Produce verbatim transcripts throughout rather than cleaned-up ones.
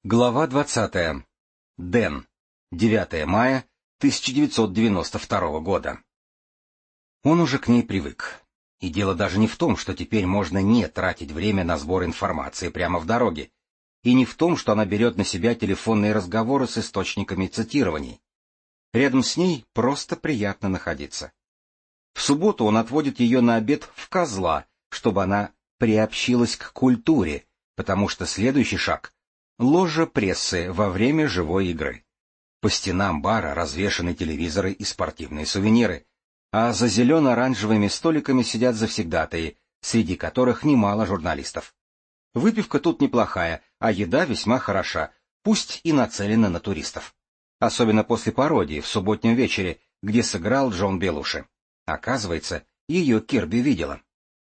Глава двадцатая. Дэн. девятое мая тысяча девятьсот девяносто второго года. Он уже к ней привык. И дело даже не в том, что теперь можно не тратить время на сбор информации прямо в дороге, и не в том, что она берет на себя телефонные разговоры с источниками цитирований. Рядом с ней просто приятно находиться. В субботу он отводит ее на обед в Козла, чтобы она приобщилась к культуре, потому что следующий шаг — ложа прессы во время живой игры. По стенам бара развешаны телевизоры и спортивные сувениры, а за зелено-оранжевыми столиками сидят завсегдатаи, среди которых немало журналистов. Выпивка тут неплохая, а еда весьма хороша, пусть и нацелена на туристов. Особенно после пародии в субботнем вечере, где сыграл Джон Белуши. Оказывается, ее Кирби видела.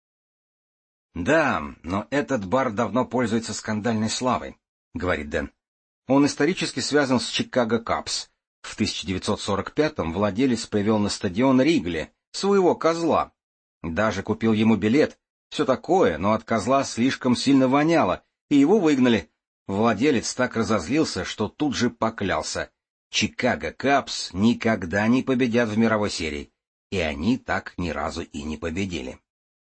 «Да, но этот бар давно пользуется скандальной славой», — говорит Дэн. «Он исторически связан с Чикаго Кабс. В тысяча девятьсот сорок пятом владелец привел на стадион Ригли своего козла. Даже купил ему билет. Все такое, но от козла слишком сильно воняло, и его выгнали. Владелец так разозлился, что тут же поклялся. Чикаго Кабс никогда не победят в мировой серии. И они так ни разу и не победили».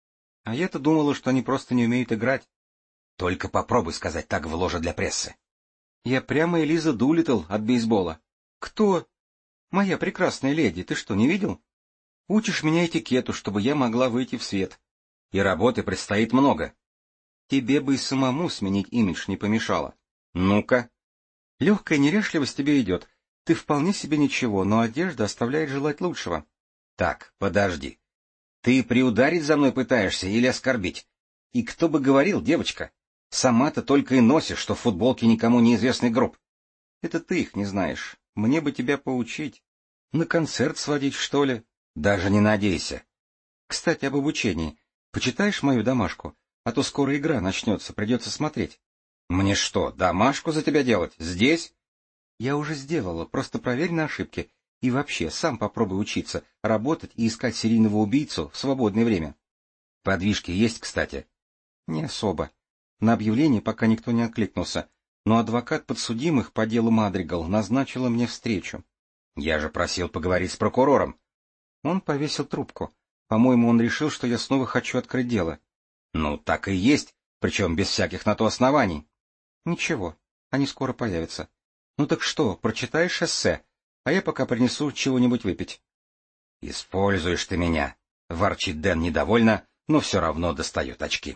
«А я-то думала, что они просто не умеют играть». «Только попробуй сказать так в ложе для прессы». «Я прямо Элиза Дулиттл от бейсбола». «Кто?» «Моя прекрасная леди, ты что, не видел? Учишь меня этикету, чтобы я могла выйти в свет. И работы предстоит много». «Тебе бы и самому сменить имидж не помешало». «Ну-ка». «Легкая неряшливость тебе идет. Ты вполне себе ничего, но одежда оставляет желать лучшего». «Так, подожди. Ты приударить за мной пытаешься или оскорбить? И кто бы говорил, девочка? Сама-то только и носишь, что в футболке никому неизвестный гроб». «Это ты их не знаешь. Мне бы тебя поучить. На концерт сводить, что ли?» «Даже не надейся». «Кстати, об обучении. Почитаешь мою домашку? А то скоро игра начнется, придется смотреть». «Мне что, домашку за тебя делать? Здесь?» «Я уже сделала, просто проверь на ошибки. И вообще, сам попробуй учиться, работать и искать серийного убийцу в свободное время». «Подвижки есть, кстати?» «Не особо. На объявление пока никто не откликнулся, но адвокат подсудимых по делу Мадригал назначила мне встречу». «Я же просил поговорить с прокурором». Он повесил трубку. По-моему, он решил, что я снова хочу открыть дело. «Ну, так и есть, причем без всяких на то оснований». «Ничего, они скоро появятся. Ну так что, прочитаешь эссе? А я пока принесу чего-нибудь выпить». «Используешь ты меня», — ворчит Дэн недовольно, но все равно достает очки.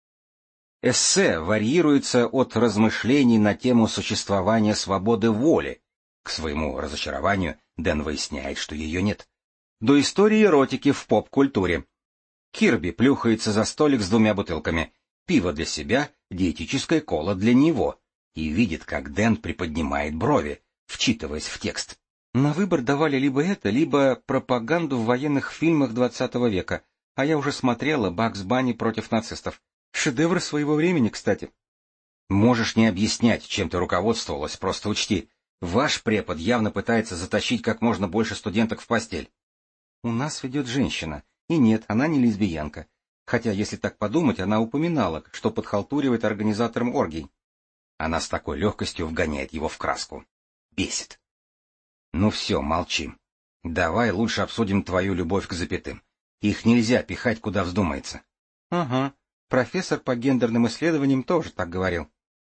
Эссе варьируется от размышлений на тему существования свободы воли. К своему разочарованию Дэн выясняет, что ее нет. До истории эротики в поп-культуре. Кирби плюхается за столик с двумя бутылками. Пиво для себя, диетическая кола для него. И видит, как Дэн приподнимает брови, вчитываясь в текст. На выбор давали либо это, либо пропаганду в военных фильмах двадцатого века, а я уже смотрела «Бакс Банни против нацистов». Шедевр своего времени, кстати. Можешь не объяснять, чем ты руководствовалась, просто учти. Ваш препод явно пытается затащить как можно больше студенток в постель. У нас ведет женщина, и нет, она не лесбиянка. Хотя, если так подумать, она упоминала, что подхалтуривает организатором оргий. Она с такой легкостью вгоняет его в краску. Бесит. Ну все, молчим. Давай лучше обсудим твою любовь к запятым. Их нельзя пихать, куда вздумается. Ага, профессор по гендерным исследованиям тоже так говорил.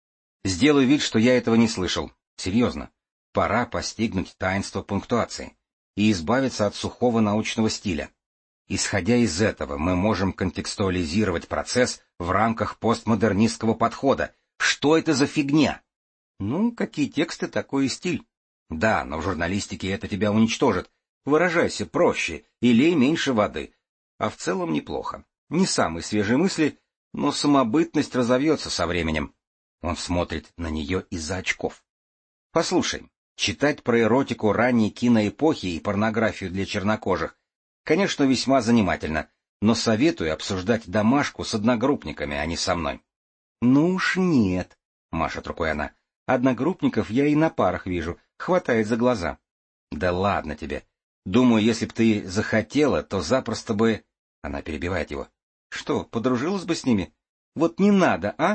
Сделаю вид, что я этого не слышал. Серьезно. Пора постигнуть таинство пунктуации и избавиться от сухого научного стиля. Исходя из этого, мы можем контекстуализировать процесс в рамках постмодернистского подхода. Что это за фигня? Ну, какие тексты, такой и стиль. Да, но в журналистике это тебя уничтожит. Выражайся проще и лей меньше воды. А в целом неплохо. Не самые свежие мысли, но самобытность разовьется со временем. Он смотрит на нее из-за очков. Послушай, читать про эротику ранней киноэпохи и порнографию для чернокожих, конечно, весьма занимательно, но советую обсуждать домашку с одногруппниками, а не со мной. Ну уж нет, машет рукой она. Одногруппников я и на парах вижу, хватает за глаза. Да ладно тебе. Думаю, если б ты захотела, то запросто бы... Она перебивает его. Что, подружилась бы с ними? Вот не надо, а?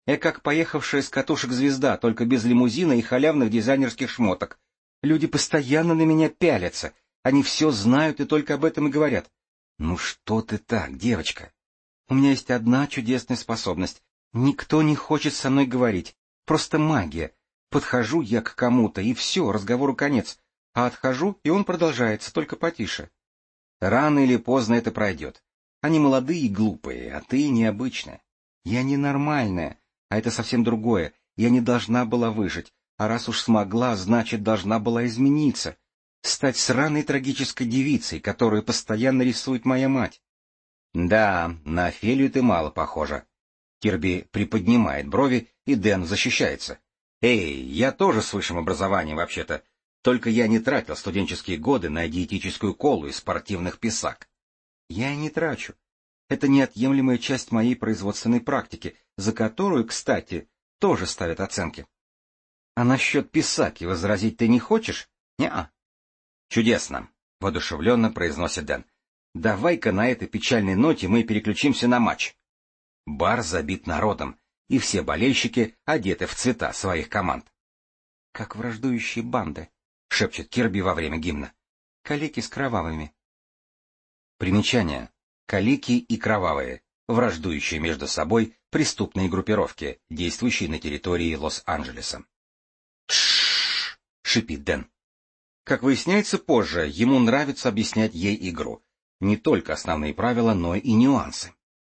Я как поехавшая с катушек звезда, только без лимузина и халявных дизайнерских шмоток. Люди постоянно на меня пялятся. Они все знают и только об этом и говорят. Ну что ты так, девочка? У меня есть одна чудесная способность. Никто не хочет со мной говорить. Просто магия. Подхожу я к кому-то, и все, разговору конец. А отхожу, и он продолжается, только потише. Рано или поздно это пройдет. Они молодые и глупые, а ты необычная. Я ненормальная, а это совсем другое. Я не должна была выжить, а раз уж смогла, значит, должна была измениться. Стать сраной трагической девицей, которую постоянно рисует моя мать. Да, на Офелию ты мало похожа. Кирби приподнимает брови, и Дэн защищается. Эй, я тоже с высшим образованием вообще-то. Только я не тратил студенческие годы на диетическую колу из спортивных писак. Я и не трачу. Это неотъемлемая часть моей производственной практики, за которую, кстати, тоже ставят оценки. А насчет писаки возразить ты не хочешь? Не-а. Чудесно, воодушевленно произносит Дэн. Давай-ка на этой печальной ноте мы переключимся на матч. Бар забит народом, и все болельщики одеты в цвета своих команд. Как враждующие банды, шепчет Кирби во время гимна. Калеки с кровавыми. Примечание. Калеки и кровавые, враждующие между собой преступные группировки, действующие на территории Лос-Анджелеса. Тш! Шипит Дэн. Как выясняется позже, ему нравится объяснять ей игру. Не только основные правила, но и нюансы.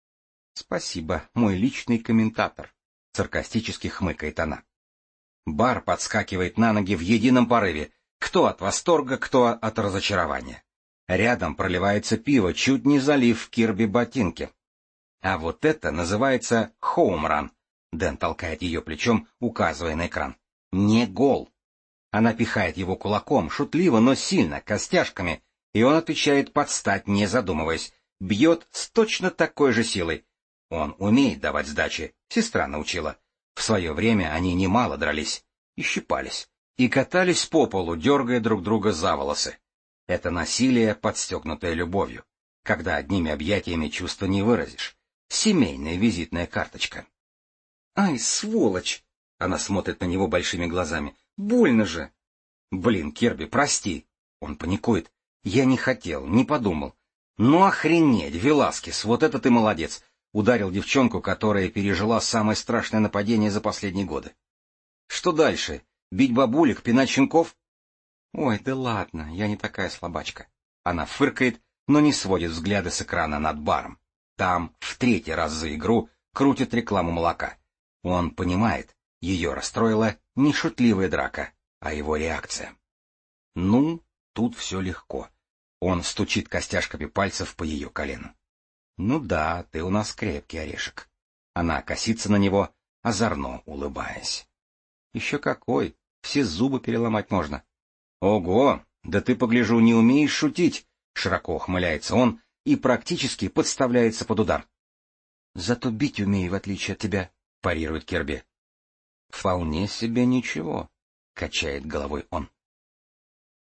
Спасибо, мой личный комментатор, саркастически хмыкает она. Бар подскакивает на ноги в едином порыве, кто от восторга, кто от разочарования. Рядом проливается пиво, чуть не залив Кирби ботинки. А вот это называется хоумран. Дэн толкает ее плечом, указывая на экран. Не гол. Она пихает его кулаком, шутливо, но сильно, костяшками, и он отвечает под стать, не задумываясь, бьет с точно такой же силой. Он умеет давать сдачи, сестра научила. В свое время они немало дрались, и щипались, и катались по полу, дергая друг друга за волосы. Это насилие, подстегнутое любовью, когда одними объятиями чувства не выразишь. Семейная визитная карточка. «Ай, сволочь!» — она смотрит на него большими глазами. «Больно же!» «Блин, Кирби, прости!» Он паникует. «Я не хотел, не подумал. Ну охренеть, Веласкес, вот это ты молодец!» Ударил девчонку, которая пережила самое страшное нападение за последние годы. «Что дальше? Бить бабулек, пинать щенков?» «Ой, да ладно, я не такая слабачка». Она фыркает, но не сводит взгляды с экрана над баром. Там в третий раз за игру крутит рекламу молока. Он понимает, ее расстроила не шутливая драка, а его реакция. Ну, тут все легко. Он стучит костяшками пальцев по ее колену. «Ну да, ты у нас крепкий орешек». Она косится на него, озорно улыбаясь. «Еще какой, все зубы переломать можно». «Ого, да ты, погляжу, не умеешь шутить», — широко ухмыляется он и практически подставляется под удар. «Зато бить умею, в отличие от тебя», — парирует Кирби. «Вполне себе ничего», — качает головой он.